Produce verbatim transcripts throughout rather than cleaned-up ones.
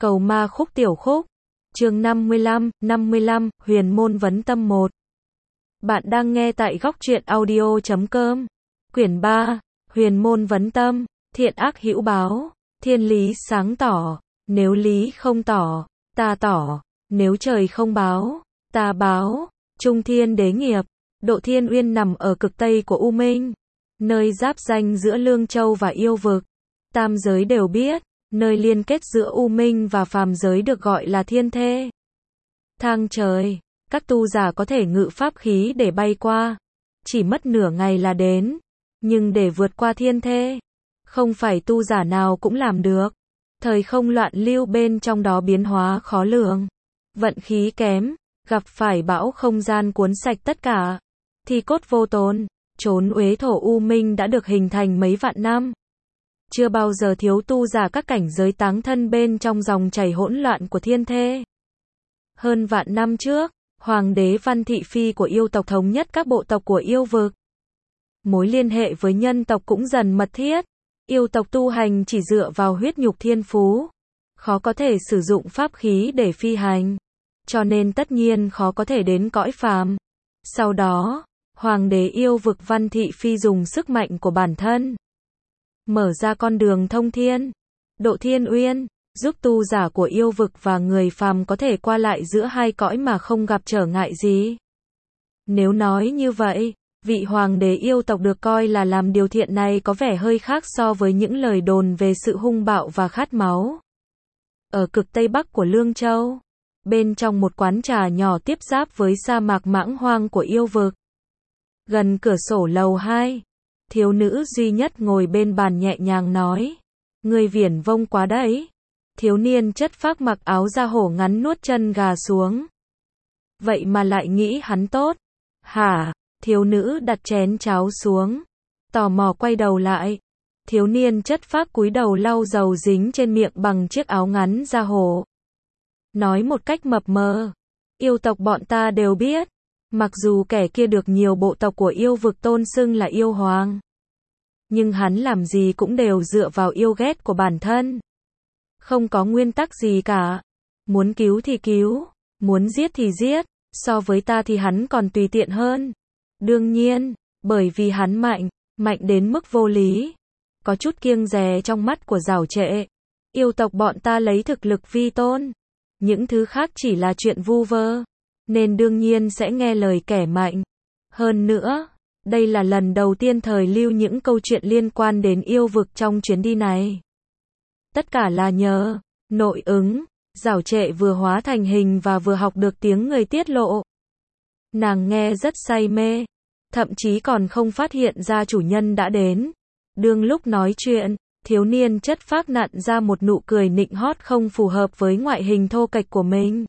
Cầu ma khúc tiểu khúc. Chương năm mươi lăm, năm mươi lăm, Huyền môn vấn tâm một. Bạn đang nghe tại góc truyện audio chấm com. Quyển ba, Huyền môn vấn tâm, thiện ác hữu báo, thiên lý sáng tỏ, nếu lý không tỏ, ta tỏ, nếu trời không báo, ta báo, trung thiên đế nghiệp. Độ Thiên Uyên nằm ở cực tây của U Minh, nơi giáp ranh giữa Lương Châu và yêu vực. Tam giới đều biết, nơi liên kết giữa U Minh và phàm giới được gọi là thiên thê. Thang trời, các tu giả có thể ngự pháp khí để bay qua, chỉ mất nửa ngày là đến, nhưng để vượt qua thiên thê, không phải tu giả nào cũng làm được. Thời không loạn lưu bên trong đó biến hóa khó lường, vận khí kém, gặp phải bão không gian cuốn sạch tất cả, thì cốt vô tồn. Chốn uế thổ U Minh đã được hình thành mấy vạn năm, chưa bao giờ thiếu tu giả các cảnh giới táng thân bên trong dòng chảy hỗn loạn của thiên thê. Hơn vạn năm trước, Hoàng đế Văn Thị Phi của yêu tộc thống nhất các bộ tộc của yêu vực. Mối liên hệ với nhân tộc cũng dần mật thiết. Yêu tộc tu hành chỉ dựa vào huyết nhục thiên phú, khó có thể sử dụng pháp khí để phi hành, cho nên tất nhiên khó có thể đến cõi phàm. Sau đó, Hoàng đế yêu vực Văn Thị Phi dùng sức mạnh của bản thân, mở ra con đường thông thiên, Độ Thiên Uyên, giúp tu giả của yêu vực và người phàm có thể qua lại giữa hai cõi mà không gặp trở ngại gì. Nếu nói như vậy, vị hoàng đế yêu tộc được coi là làm điều thiện này có vẻ hơi khác so với những lời đồn về sự hung bạo và khát máu. Ở cực tây bắc của Lương Châu, bên trong một quán trà nhỏ tiếp giáp với sa mạc mãng hoang của yêu vực, gần cửa sổ lầu hai, thiếu nữ duy nhất ngồi bên bàn nhẹ nhàng nói: "Người viển vông quá đấy." Thiếu niên chất phác mặc áo da hổ ngắn nuốt chân gà xuống. "Vậy mà lại nghĩ hắn tốt hả?" Thiếu nữ đặt chén cháo xuống, tò mò quay đầu lại. Thiếu niên chất phác cúi đầu lau dầu dính trên miệng bằng chiếc áo ngắn da hổ, nói một cách mập mờ: "Yêu tộc bọn ta đều biết, mặc dù kẻ kia được nhiều bộ tộc của yêu vực tôn xưng là yêu hoàng, nhưng hắn làm gì cũng đều dựa vào yêu ghét của bản thân, không có nguyên tắc gì cả. Muốn cứu thì cứu, muốn giết thì giết, so với ta thì hắn còn tùy tiện hơn. Đương nhiên, bởi vì hắn mạnh, mạnh đến mức vô lý, có chút kiêng dè trong mắt của Giảo Trệ. Yêu tộc bọn ta lấy thực lực vi tôn, những thứ khác chỉ là chuyện vu vơ, nên đương nhiên sẽ nghe lời kẻ mạnh. Hơn nữa, đây là lần đầu tiên thời lưu những câu chuyện liên quan đến yêu vực trong chuyến đi này. Tất cả là nhờ nội ứng." Giảo Trệ vừa hóa thành hình và vừa học được tiếng người tiết lộ. Nàng nghe rất say mê, thậm chí còn không phát hiện ra chủ nhân đã đến. Đương lúc nói chuyện, thiếu niên chất phác nặn ra một nụ cười nịnh hót không phù hợp với ngoại hình thô kệch của mình.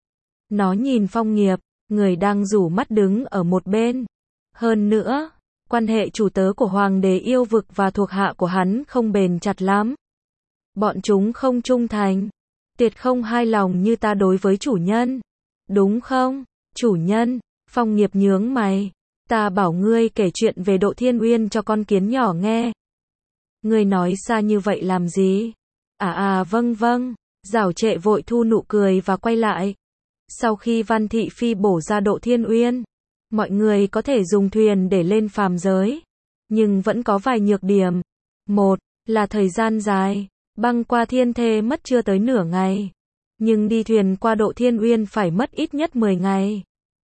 Nó nhìn Phong Nghiệp, người đang rủ mắt đứng ở một bên. Hơn nữa, quan hệ chủ tớ của Hoàng đế yêu vực và thuộc hạ của hắn không bền chặt lắm. Bọn chúng không trung thành, tuyệt không hài lòng như ta đối với chủ nhân. Đúng không, chủ nhân? Phong Nghiệp nhướng mày. Ta bảo ngươi kể chuyện về Độ Thiên Uyên cho con kiến nhỏ nghe. Ngươi nói xa như vậy làm gì? À à vâng vâng. Giảo Trệ vội thu nụ cười và quay lại. Sau khi Văn Thị Phi bổ ra Độ Thiên Uyên, mọi người có thể dùng thuyền để lên phàm giới, nhưng vẫn có vài nhược điểm. Một là thời gian dài, băng qua thiên thê mất chưa tới nửa ngày, nhưng đi thuyền qua Độ Thiên Uyên phải mất ít nhất mười ngày.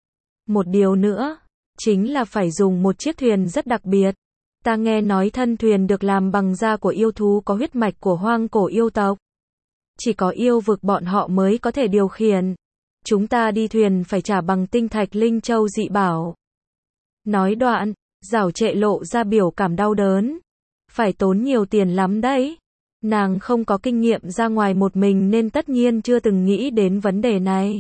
Một điều nữa, chính là phải dùng một chiếc thuyền rất đặc biệt. Ta nghe nói thân thuyền được làm bằng da của yêu thú có huyết mạch của hoang cổ yêu tộc. Chỉ có yêu vực bọn họ mới có thể điều khiển. Chúng ta đi thuyền phải trả bằng tinh thạch linh châu dị bảo." Nói đoạn, Giảo Trệ lộ ra biểu cảm đau đớn. Phải tốn nhiều tiền lắm đấy. Nàng không có kinh nghiệm ra ngoài một mình nên tất nhiên chưa từng nghĩ đến vấn đề này.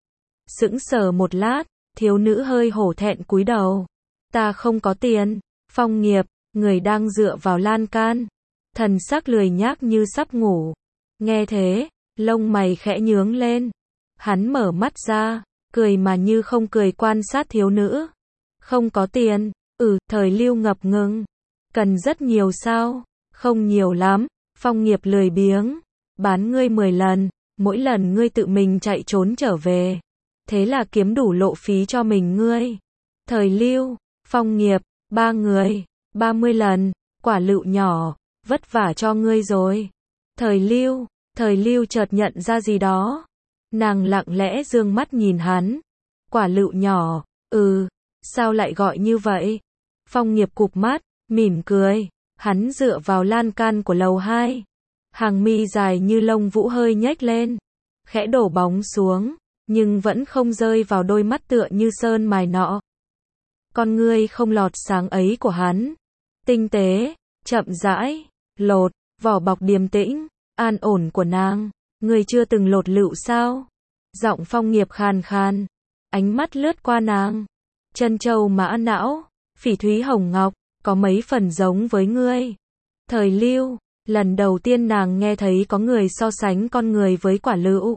Sững sờ một lát, thiếu nữ hơi hổ thẹn cúi đầu. "Ta không có tiền." Phong Nghiệp, người đang dựa vào lan can, thần sắc lười nhác như sắp ngủ, nghe thế, lông mày khẽ nhướng lên. Hắn mở mắt ra, cười mà như không cười quan sát thiếu nữ. "Không có tiền?" "Ừ." Thời lưu ngập ngừng. "Cần rất nhiều sao?" "Không nhiều lắm." Phong Nghiệp lười biếng. "Bán ngươi mười lần, Mỗi lần ngươi tự mình chạy trốn trở về, thế là kiếm đủ lộ phí cho mình ngươi. Thời Lưu, Phong Nghiệp, ba người, ba mươi lần, Quả Lựu nhỏ, vất vả cho ngươi rồi. Thời Lưu, Thời Lưu chợt nhận ra gì đó. Nàng lặng lẽ dương mắt nhìn hắn. Quả Lựu nhỏ, ừ, sao lại gọi như vậy? Phong Nghiệp cụp mắt, mỉm cười, hắn dựa vào lan can của lầu hai. Hàng mi dài như lông vũ hơi nhếch lên, khẽ đổ bóng xuống, nhưng vẫn không rơi vào đôi mắt tựa như sơn mài nọ. Con ngươi không lọt sáng ấy của hắn, tinh tế, chậm rãi, lột, vỏ bọc điềm tĩnh, an ổn của nàng. Ngươi chưa từng lột lựu sao? Giọng Phong Nghiệp khàn khàn, ánh mắt lướt qua nàng. Chân châu mã não, phỉ thúy hồng ngọc, có mấy phần giống với ngươi. Thời Lưu, lần đầu tiên nàng nghe thấy có người so sánh con người với quả lựu.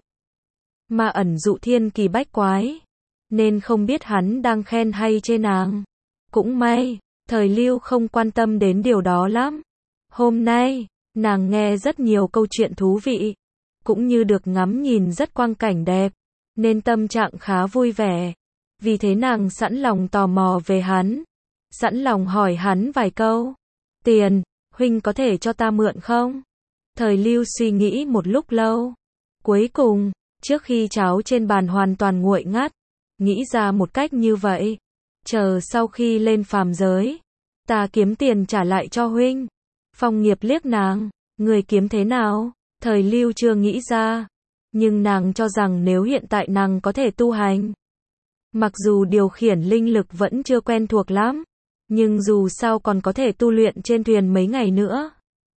Mà ẩn dụ thiên kỳ bách quái, nên không biết hắn đang khen hay chê nàng. Cũng may, Thời Lưu không quan tâm đến điều đó lắm. Hôm nay, nàng nghe rất nhiều câu chuyện thú vị, cũng như được ngắm nhìn rất quang cảnh đẹp, nên tâm trạng khá vui vẻ. Vì thế nàng sẵn lòng tò mò về hắn, sẵn lòng hỏi hắn vài câu. Tiền, huynh có thể cho ta mượn không? Thời Lưu suy nghĩ một lúc lâu. Cuối cùng, trước khi cháo trên bàn hoàn toàn nguội ngắt, nghĩ ra một cách như vậy. Chờ sau khi lên phàm giới, ta kiếm tiền trả lại cho huynh. Phong Nghiệp liếc nàng, người kiếm thế nào? Thời Lưu chưa nghĩ ra, nhưng nàng cho rằng nếu hiện tại nàng có thể tu hành, mặc dù điều khiển linh lực vẫn chưa quen thuộc lắm, nhưng dù sao còn có thể tu luyện trên thuyền mấy ngày nữa.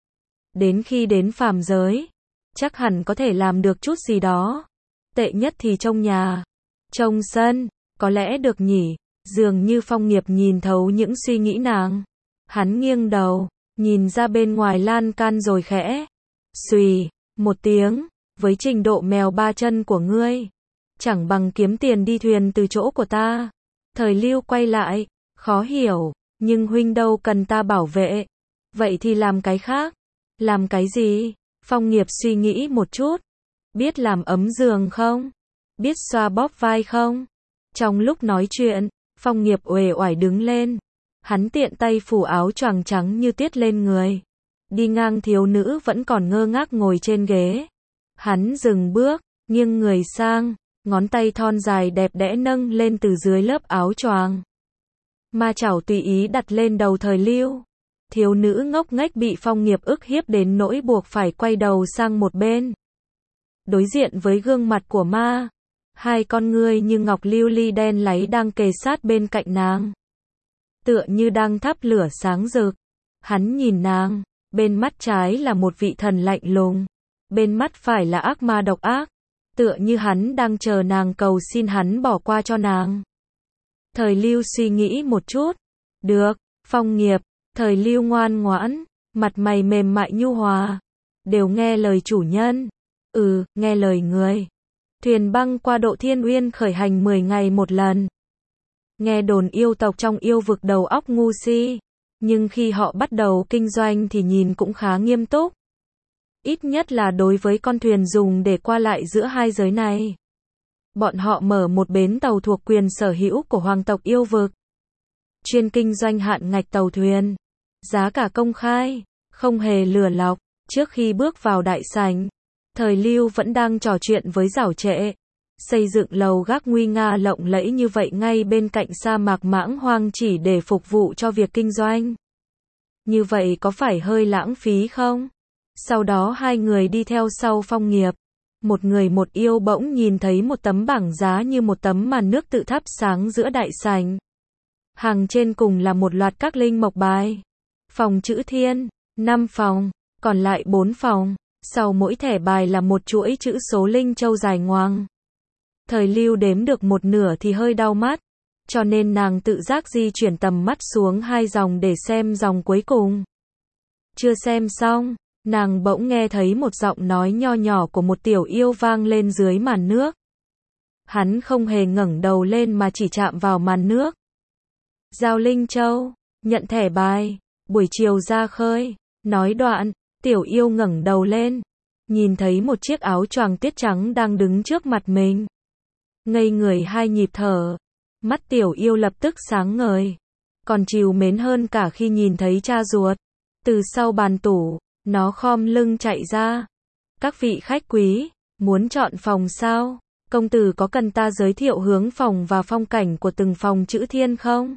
Đến khi đến phàm giới, chắc hẳn có thể làm được chút gì đó. Tệ nhất thì trong nhà, trong sân, có lẽ được nhỉ. Dường như Phong Nghiệp nhìn thấu những suy nghĩ nàng. Hắn nghiêng đầu, nhìn ra bên ngoài lan can rồi khẽ xùy một tiếng, với trình độ mèo ba chân của ngươi, chẳng bằng kiếm tiền đi thuyền từ chỗ của ta. Thời Lưu quay lại, khó hiểu, nhưng huynh đâu cần ta bảo vệ. Vậy thì làm cái khác. Làm cái gì? Phong Nghiệp suy nghĩ một chút. Biết làm ấm giường không? Biết xoa bóp vai không? Trong lúc nói chuyện, Phong Nghiệp uể oải đứng lên. Hắn tiện tay phủ áo choàng trắng như tuyết lên người. Đi ngang thiếu nữ vẫn còn ngơ ngác ngồi trên ghế. Hắn dừng bước, nghiêng người sang, ngón tay thon dài đẹp đẽ nâng lên từ dưới lớp áo choàng. Ma chảo tùy ý đặt lên đầu Thời Lưu. Thiếu nữ ngốc nghếch bị Phong Nghiệp ức hiếp đến nỗi buộc phải quay đầu sang một bên. Đối diện với gương mặt của ma, hai con ngươi như ngọc lưu ly đen láy đang kề sát bên cạnh nàng, tựa như đang thắp lửa sáng rực. Hắn nhìn nàng, bên mắt trái là một vị thần lạnh lùng, bên mắt phải là ác ma độc ác, tựa như hắn đang chờ nàng cầu xin hắn bỏ qua cho nàng. Thời Lưu suy nghĩ một chút. Được, Phong Nghiệp. Thời Lưu ngoan ngoãn, mặt mày mềm mại nhu hòa. Đều nghe lời chủ nhân. Ừ, nghe lời người. Thuyền băng qua độ Thiên Uyên khởi hành mười ngày một lần. Nghe đồn yêu tộc trong yêu vực đầu óc ngu si, nhưng khi họ bắt đầu kinh doanh thì nhìn cũng khá nghiêm túc. Ít nhất là đối với con thuyền dùng để qua lại giữa hai giới này. Bọn họ mở một bến tàu thuộc quyền sở hữu của hoàng tộc yêu vực, chuyên kinh doanh hạn ngạch tàu thuyền, giá cả công khai, không hề lừa lọc. Trước khi bước vào đại sảnh, Thời Lưu vẫn đang trò chuyện với Giảo Trệ. Xây dựng lầu gác nguy nga lộng lẫy như vậy ngay bên cạnh sa mạc mãng hoang chỉ để phục vụ cho việc kinh doanh. Như vậy có phải hơi lãng phí không? Sau đó hai người đi theo sau Phong Nghiệp. Một người một yêu bỗng nhìn thấy một tấm bảng giá như một tấm màn nước tự thắp sáng giữa đại sảnh. Hàng trên cùng là một loạt các linh mộc bài. Phòng chữ thiên, năm phòng, còn lại bốn phòng. Sau mỗi thẻ bài là một chuỗi chữ số linh châu dài ngoằng. Thời Lưu đếm được một nửa thì hơi đau mắt, cho nên nàng tự giác di chuyển tầm mắt xuống hai dòng để xem dòng cuối cùng. Chưa xem xong, nàng bỗng nghe thấy một giọng nói nho nhỏ của một tiểu yêu vang lên dưới màn nước. Hắn không hề ngẩng đầu lên mà chỉ chạm vào màn nước. Giao linh châu, nhận thẻ bài, buổi chiều ra khơi. Nói đoạn, tiểu yêu ngẩng đầu lên, nhìn thấy một chiếc áo choàng tuyết trắng đang đứng trước mặt mình. Ngây người hai nhịp thở, mắt Tiểu Yêu lập tức sáng ngời, còn trìu mến hơn cả khi nhìn thấy cha ruột. Từ sau bàn tủ, nó khom lưng chạy ra. Các vị khách quý, muốn chọn phòng sao? Công tử có cần ta giới thiệu hướng phòng và phong cảnh của từng phòng chữ thiên không?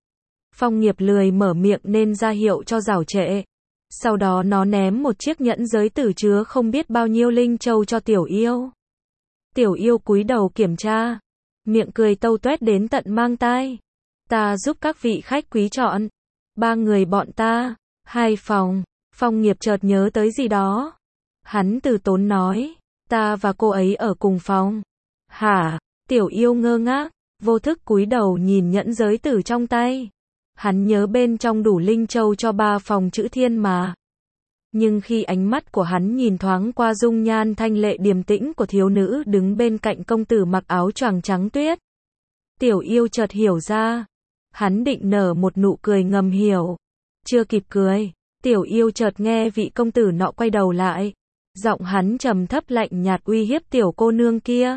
Phong Nghiệp lười mở miệng nên ra hiệu cho Giảo Trệ. Sau đó nó ném một chiếc nhẫn giới tử chứa không biết bao nhiêu linh châu cho Tiểu Yêu. Tiểu Yêu cúi đầu kiểm tra, miệng cười tâu tuét đến tận mang tai. Ta giúp các vị khách quý chọn. Ba người bọn ta, hai phòng. Phong Nghiệp chợt nhớ tới gì đó. Hắn từ tốn nói, ta và cô ấy ở cùng phòng. Hả? Tiểu Yêu ngơ ngác, vô thức cúi đầu nhìn nhẫn giới tử trong tay. Hắn nhớ bên trong đủ linh châu cho ba phòng chữ thiên mà. Nhưng khi ánh mắt của hắn nhìn thoáng qua dung nhan thanh lệ điềm tĩnh của thiếu nữ đứng bên cạnh công tử mặc áo choàng trắng tuyết, Tiểu Yêu chợt hiểu ra. Hắn định nở một nụ cười ngầm hiểu. Chưa kịp cười, Tiểu Yêu chợt nghe vị công tử nọ quay đầu lại. Giọng hắn trầm thấp lạnh nhạt uy hiếp tiểu cô nương kia.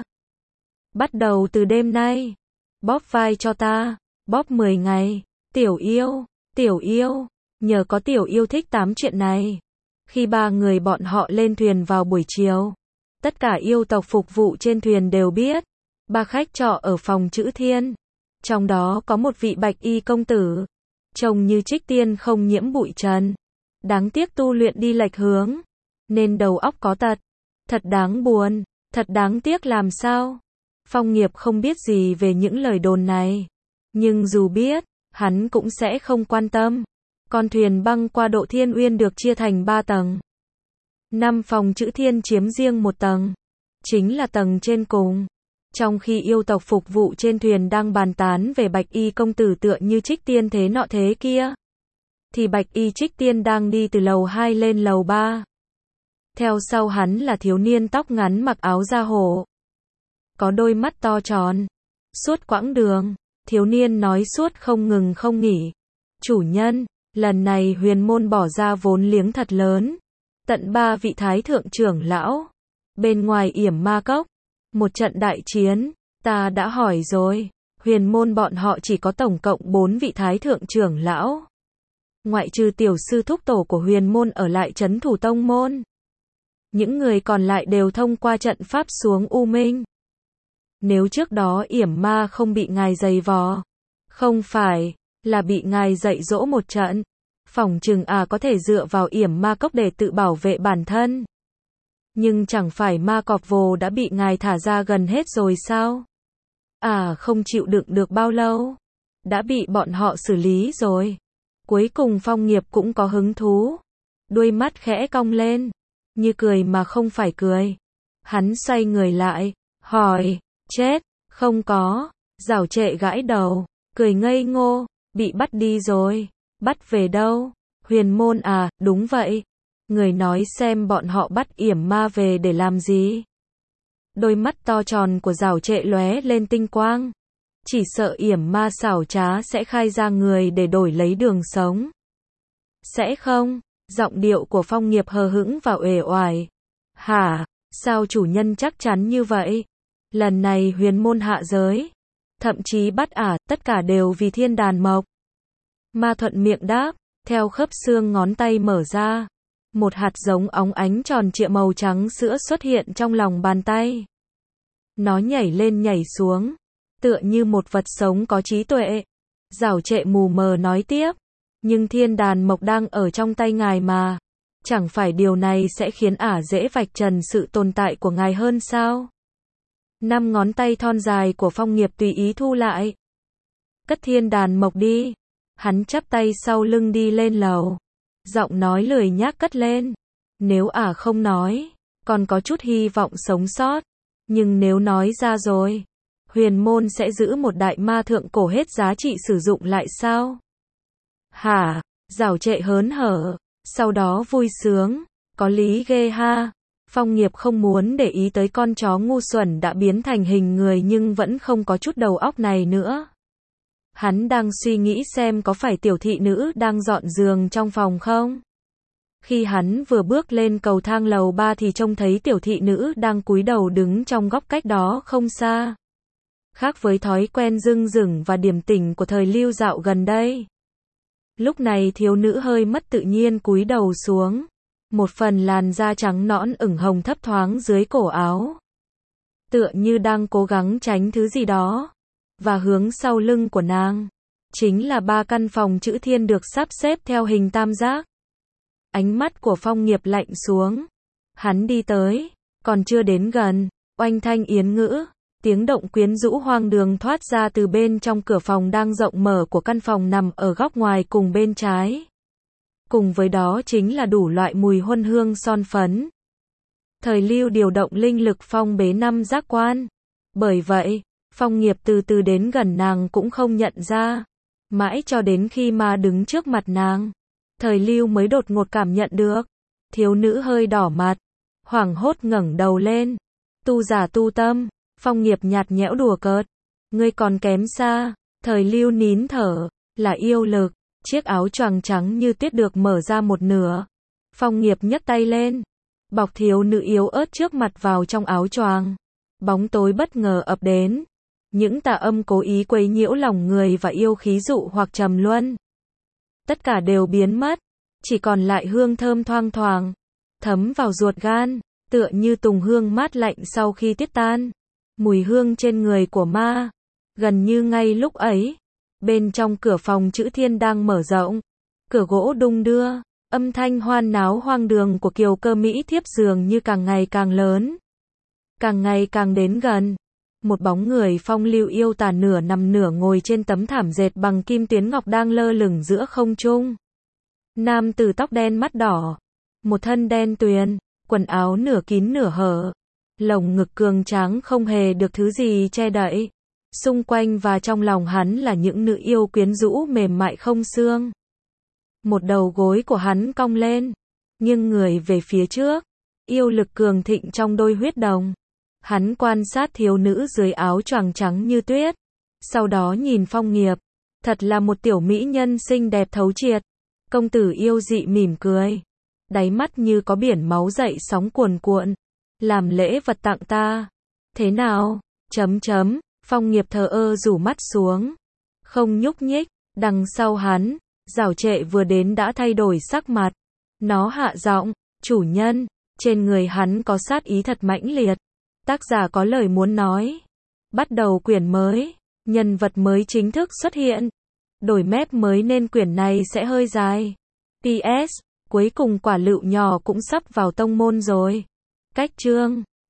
Bắt đầu từ đêm nay, bóp vai cho ta, bóp mười ngày. Tiểu Yêu, Tiểu Yêu, nhờ có Tiểu Yêu thích tám chuyện này. Khi ba người bọn họ lên thuyền vào buổi chiều, tất cả yêu tộc phục vụ trên thuyền đều biết. Ba khách trọ ở phòng chữ thiên. Trong đó có một vị bạch y công tử, trông như trích tiên không nhiễm bụi trần. Đáng tiếc tu luyện đi lệch hướng, nên đầu óc có tật. Thật đáng buồn, thật đáng tiếc làm sao. Phong Nghiệp không biết gì về những lời đồn này. Nhưng dù biết, hắn cũng sẽ không quan tâm. Con thuyền băng qua độ Thiên Uyên được chia thành ba tầng. Năm phòng chữ thiên chiếm riêng một tầng. Chính là tầng trên cùng. Trong khi yêu tộc phục vụ trên thuyền đang bàn tán về bạch y công tử tựa như trích tiên thế nọ thế kia, thì bạch y trích tiên đang đi từ lầu hai lên lầu ba. Theo sau hắn là thiếu niên tóc ngắn mặc áo da hổ, có đôi mắt to tròn. Suốt quãng đường, thiếu niên nói suốt không ngừng không nghỉ. Chủ nhân, lần này huyền môn bỏ ra vốn liếng thật lớn. Tận ba vị thái thượng trưởng lão. Bên ngoài yểm ma cốc, một trận đại chiến, ta đã hỏi rồi. Huyền môn bọn họ chỉ có tổng cộng bốn vị thái thượng trưởng lão. Ngoại trừ tiểu sư thúc tổ của huyền môn ở lại trấn thủ tông môn. Những người còn lại đều thông qua trận pháp xuống U Minh. Nếu trước đó yểm ma không bị ngài giày vò, không phải là bị ngài dạy dỗ một trận, phỏng chừng à có thể dựa vào yểm ma cốc để tự bảo vệ bản thân. Nhưng chẳng phải ma cọp vồ đã bị ngài thả ra gần hết rồi sao? À không chịu đựng được bao lâu, đã bị bọn họ xử lý rồi. Cuối cùng Phong Nghiệp cũng có hứng thú. Đuôi mắt khẽ cong lên, như cười mà không phải cười. Hắn xoay người lại, hỏi, chết, không có. Giảo Trệ gãi đầu, cười ngây ngô, bị bắt đi rồi. Bắt về đâu? Huyền môn à, đúng vậy. Người nói xem bọn họ bắt yểm ma về để làm gì? Đôi mắt to tròn của Giảo Trệ lóe lên tinh quang. Chỉ sợ yểm ma xảo trá sẽ khai ra người để đổi lấy đường sống. Sẽ không? Giọng điệu của Phong Nghiệp hờ hững và uể oải. Hả? Sao chủ nhân chắc chắn như vậy? Lần này huyền môn hạ giới, thậm chí bắt ả, tất cả đều vì thiên đàn mộc. Ma thuận miệng đáp, theo khớp xương ngón tay mở ra. Một hạt giống óng ánh tròn trịa màu trắng sữa xuất hiện trong lòng bàn tay. Nó nhảy lên nhảy xuống, tựa như một vật sống có trí tuệ. Giảo Trệ mù mờ nói tiếp, nhưng thiên đàn mộc đang ở trong tay ngài mà. Chẳng phải điều này sẽ khiến ả dễ vạch trần sự tồn tại của ngài hơn sao? Năm ngón tay thon dài của Phong Nghiệp tùy ý thu lại. Cất thiên đàn mộc đi. Hắn chắp tay sau lưng đi lên lầu. Giọng nói lười nhác cất lên. Nếu ả không nói, còn có chút hy vọng sống sót. Nhưng nếu nói ra rồi, huyền môn sẽ giữ một đại ma thượng cổ hết giá trị sử dụng lại sao? Hả? Giảo Trệ hớn hở, sau đó vui sướng. Có lý ghê ha. Phong Nghiệp không muốn để ý tới con chó ngu xuẩn đã biến thành hình người nhưng vẫn không có chút đầu óc này nữa. Hắn đang suy nghĩ xem có phải tiểu thị nữ đang dọn giường trong phòng không? Khi hắn vừa bước lên cầu thang lầu ba thì trông thấy tiểu thị nữ đang cúi đầu đứng trong góc cách đó không xa. Khác với thói quen dưng dửng và điềm tĩnh của thời Lưu dạo gần đây. Lúc này thiếu nữ hơi mất tự nhiên cúi đầu xuống. Một phần làn da trắng nõn ửng hồng thấp thoáng dưới cổ áo. Tựa như đang cố gắng tránh thứ gì đó. Và hướng sau lưng của nàng chính là ba căn phòng chữ thiên được sắp xếp theo hình tam giác. Ánh mắt của Phong Nghiệp lạnh xuống. Hắn đi tới, còn chưa đến gần, oanh thanh yến ngữ, tiếng động quyến rũ hoang đường thoát ra từ bên trong cửa phòng đang rộng mở của căn phòng nằm ở góc ngoài cùng bên trái. Cùng với đó chính là đủ loại mùi huân hương son phấn. Thời Lưu điều động linh lực phong bế năm giác quan. Bởi vậy, Phong Nghiệp từ từ đến gần nàng cũng không nhận ra. Mãi cho đến khi mà đứng trước mặt nàng, Thời Lưu mới đột ngột cảm nhận được. Thiếu nữ hơi đỏ mặt, hoảng hốt ngẩng đầu lên. Tu giả tu tâm, Phong Nghiệp nhạt nhẽo đùa cợt. Ngươi còn kém xa. Thời Lưu nín thở, là yêu lực. Chiếc áo choàng trắng như tuyết được mở ra một nửa. Phong Nghiệp nhấc tay lên, bọc thiếu nữ yếu ớt trước mặt vào trong áo choàng. Bóng tối bất ngờ ập đến. Những tà âm cố ý quấy nhiễu lòng người và yêu khí dụ hoặc trầm luân. Tất cả đều biến mất, chỉ còn lại hương thơm thoang thoảng, thấm vào ruột gan, tựa như tùng hương mát lạnh sau khi tiết tan. Mùi hương trên người của ma. Gần như ngay lúc ấy, bên trong cửa phòng chữ thiên đang mở rộng. Cửa gỗ đung đưa, âm thanh hoan náo hoang đường của kiều cơ Mỹ thiếp dường như càng ngày càng lớn. Càng ngày càng đến gần. Một bóng người phong lưu yêu tà nửa nằm nửa ngồi trên tấm thảm dệt bằng kim tuyến ngọc đang lơ lửng giữa không trung. Nam tử tóc đen mắt đỏ. Một thân đen tuyền, quần áo nửa kín nửa hở. Lồng ngực cường tráng không hề được thứ gì che đậy. Xung quanh và trong lòng hắn là những nữ yêu quyến rũ mềm mại không xương. Một đầu gối của hắn cong lên, nghiêng người về phía trước. Yêu lực cường thịnh trong đôi huyết đồng. Hắn quan sát thiếu nữ dưới áo choàng trắng như tuyết. Sau đó nhìn Phong Nghiệp. Thật là một tiểu mỹ nhân xinh đẹp thấu triệt. Công tử yêu dị mỉm cười. Đáy mắt như có biển máu dậy sóng cuồn cuộn. Làm lễ vật tặng ta. Thế nào? Chấm chấm. Phong Nghiệp thờ ơ rủ mắt xuống. Không nhúc nhích. Đằng sau hắn, Giảo Trệ vừa đến đã thay đổi sắc mặt. Nó hạ giọng. Chủ nhân, trên người hắn có sát ý thật mãnh liệt. Tác giả có lời muốn nói. Bắt đầu quyển mới. Nhân vật mới chính thức xuất hiện. Đổi mép mới nên quyển này sẽ hơi dài. pê ét. Cuối cùng quả lựu nhỏ cũng sắp vào tông môn rồi. Cách chương